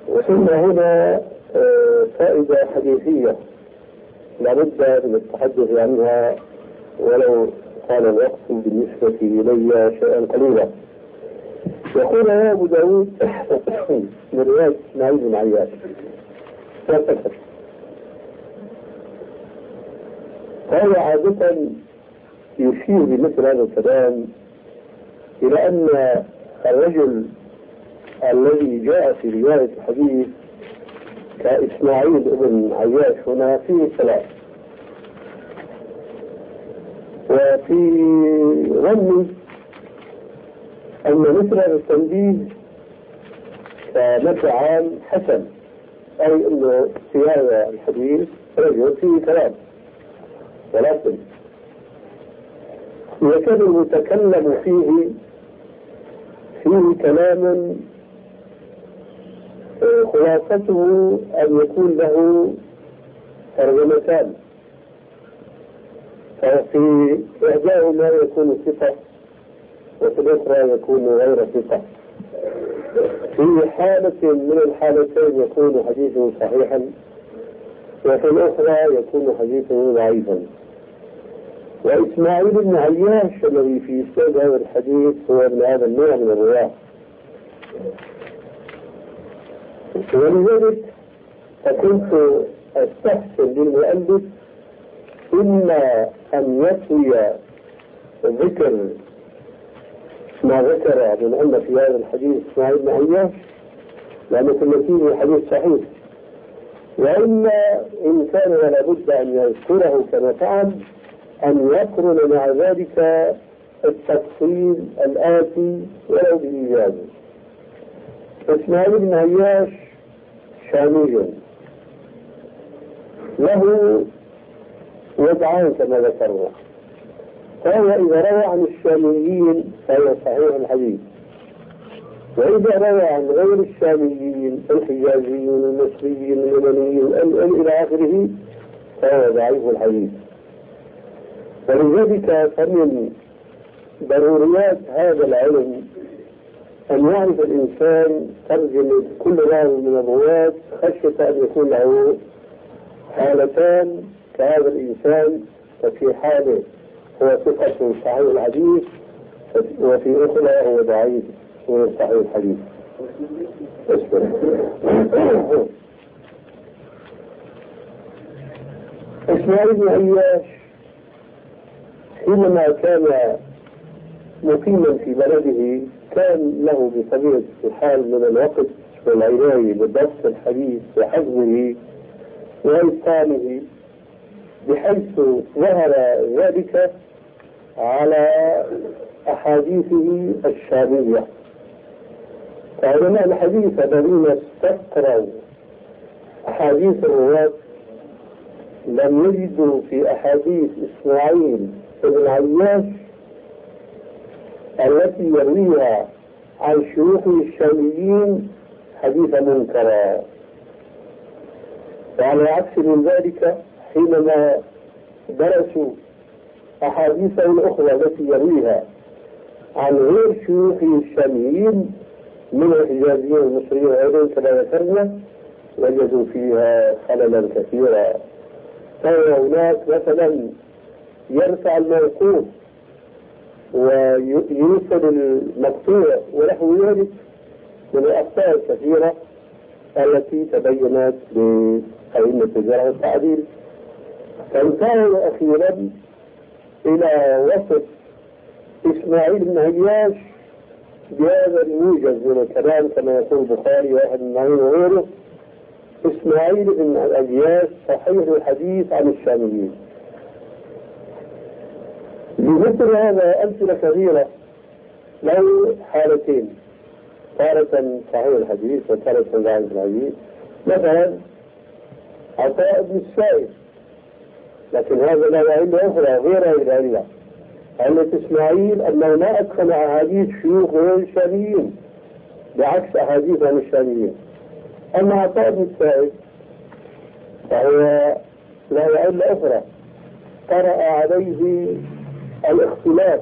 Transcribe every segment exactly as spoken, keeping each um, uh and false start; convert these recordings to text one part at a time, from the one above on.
وصلنا هنا فائدة حديثية لابد من التحدث عنها ولو كان الوقت بالنسبة إلي شيئا قليلا. يقول يا أبو داود من رواية إسماعيل بن عياش فهو عادة يشير بمثل هذا الكلام إلى أن الرجل الذي جاء في رواية الحديث كإسماعيل بن عياش هنا فيه كلام، وفي ظني أن مثل هذا التنبيه كمثل عام حسن، أي أنه في هذا الحديث رجل فيه كلام، ولكن يكاد المتكلم فيه فيه كلام خلاصته أن يكون له ترجمتان، ففي إحداهما يكون ثقة وفي الأخرى يكون غير ثقة. في حالة من الحالتين يكون حديثه صحيحا وفي الأخرى يكون حديثه ضعيفا. وإسماعيل بن عياش الذي في إسناد هذا الحديث هو من هذا النوع من الرواة، ولذلك فكنت أستحسن للمؤلف إما أن يطوي ذكر ما ذكر من أن في هذا الحديث إسماعيل بن عياش لأنه كل فيه حديث صحيح، وإما إن كان ولا بد أن يذكره كما فعل أن يقرن مع ذلك التفصيل الآتي ولو بإيجاز. إسماعيل بن عياش شامي له وضعان كما ذكرنا، فهو إذا روى عن الشاميين فهو صحيح الحديث، وإذا روى عن غير الشاميين الحجازيين المصريين اليمنيين إلى آخره فهو ضعيف الحديث. ولذلك فمن ضروريات هذا العلم أن يعرف الإنسان ترجمة كل راوي من الرواة خشية أن يكون له حالتان كهذا الإنسان، ففي حاله هو ثقة صحيح الحديث وفي أخرى هو ضعيف من صحيح الحديث. إسماعيل بن عياش حينما كان مقيما في بلده كان له بطبيعة الحال من الوقت والعناية بضبط الحديث وحفظه وإتقانه، بحيث ظهر ذلك على أحاديثه الشامية. فعلماء الحديث الذين استقروا أحاديث الرواة لم يجدوا في أحاديث إسماعيل بن عياش التي يرويها عن شيوخه الشاميين حديث منكرا. وعلى عكس من ذلك حينما درسوا أحاديثه الأخرى التي يرويها عن غير شيوخه الشاميين من الحجازيين والمصريين وغيرهم كما ذكرنا وجدوا فيها خللا كثيرا. فهو هناك مثلا يرفع الموقوف ويوصل المقطوع ونحو ذلك من الأخطاء الكثيرة التي تبينت بأئمة الجرح والتعديل. فانتهوا أخيرا إلى وصف إسماعيل بن عياش بهذا الموجز من الكلام كما يقول البخاري واحد من معين وغيره: إسماعيل بن عياش صحيح الحديث عن الشاميين. بمثل هذا أمثلة كثيرة له حالتين، تارة صحيح الحديث وتارة ضعيف الحديث. مثلا عطاء بن السائب، لكن هذا له علة أخرى غير هذه العلة، علة إسماعيل أنه ما أدخل أحاديث شيوخ غير الشاميين بعكس أحاديث عن الشاميين. أما عطاء بن السائب فهو له علة أخرى، طرأ عليه الاختلاف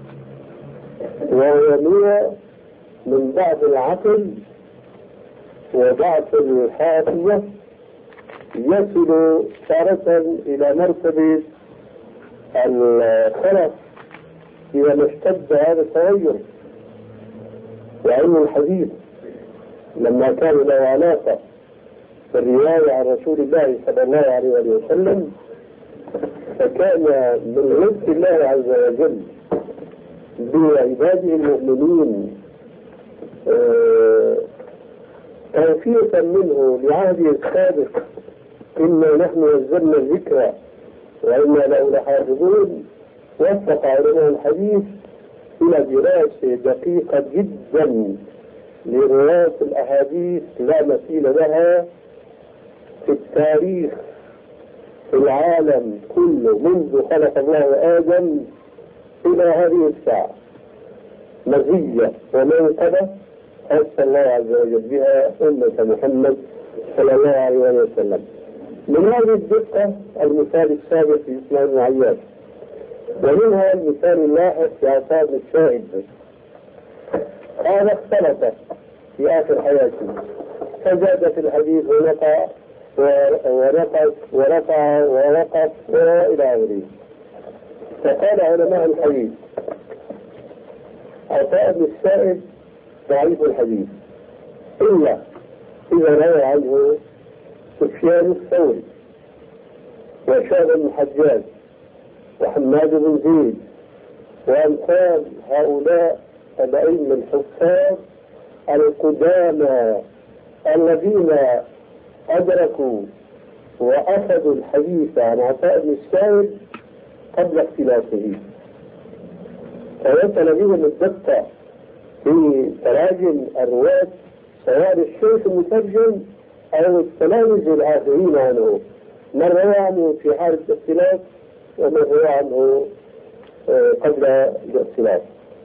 وهو نوع من بعض العقل وضعف الحافية يصل تارة إلى مرتبة الخلف إذا ما اشتد هذا التغير. وعلم الحديث لما كان له علاقة بالرواية عن رسول الله صلى الله عليه وسلم فكان من لطف الله عز وجل بعباده المؤمنين توفيقا منه لعهده السابق إنا نحن نزلنا الذكر وإنا له لحافظون. وفق علماء الحديث إلى دراسة دقيقة جدا لرواية الأحاديث لا مثيل لها في التاريخ في العالم كله منذ خلق الله آدم إلى هذه الساعة، مزية ومنقبة أرسل الله عز وجل بها أمة محمد صلى الله عليه وسلم. من هذه الدقة المثال السابق في إسماعيل بن عياش، ومنها المثال اللاحق في عصام الشاهد. هذا اختلط في آخر حياته فزاد في الحديث ونقع ونقص ورفع ووقف وإلى آخره. فقال علماء الحديث عطاء بن السائب ضعيف الحديث إلا إذا روى عنه سفيان الثوري وشعبة بن الحجاج وحماد بن زيد وأمثال هؤلاء الأئمة الحفاظ القدامى الذين أدركوا وأخذوا الحديث عن عطاء بن السائب قبل اختلافه، فوصل بهم الدقة في تراجم الرواة سواء الشيخ المترجم أو التلاميذ الآخرين عنه، من روى عنه في حالة الاختلاف ومن روى عنه قبل الاختلاف.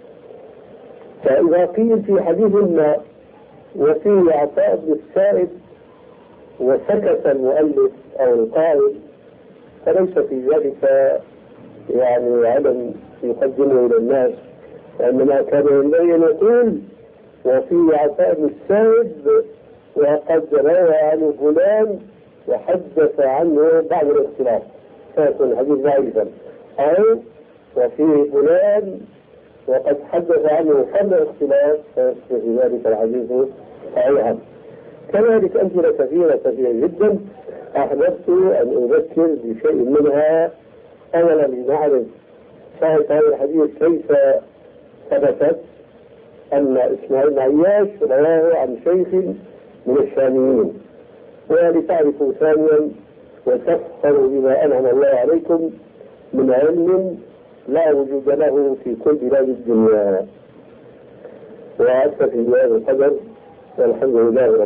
فإذا قيل في حديث ما وفي عطاء بن السائب وسكت المؤلف أو القائل فليس في ذلك يعني علم يقدمه إلى الناس، وإنما كان ينبغي أن يقول وفي عطاء بن السائب وقد روى عنه فلان وحدث عنه بعد الاختلاف فيكون الحديث ضعيفا، أو وفي فلان وقد حدث عنه قبل الاختلاف فيصبح في ذلك الحديث صحيحا. كذلك أمثلة كثيرة كثيرة جدا أحببت أن أذكر بشيء منها. أولا لنعرف صحة هذا الحديث كيف ثبتت أن إسماعيل بن عياش رواه عن شيخ من الشاميين، ولتعرفوا ثانيا وتفخروا بما أنعم الله عليكم من علم لا وجود له في كل بلاد الدنيا. وأكتفي بهذا القدر والحمد لله.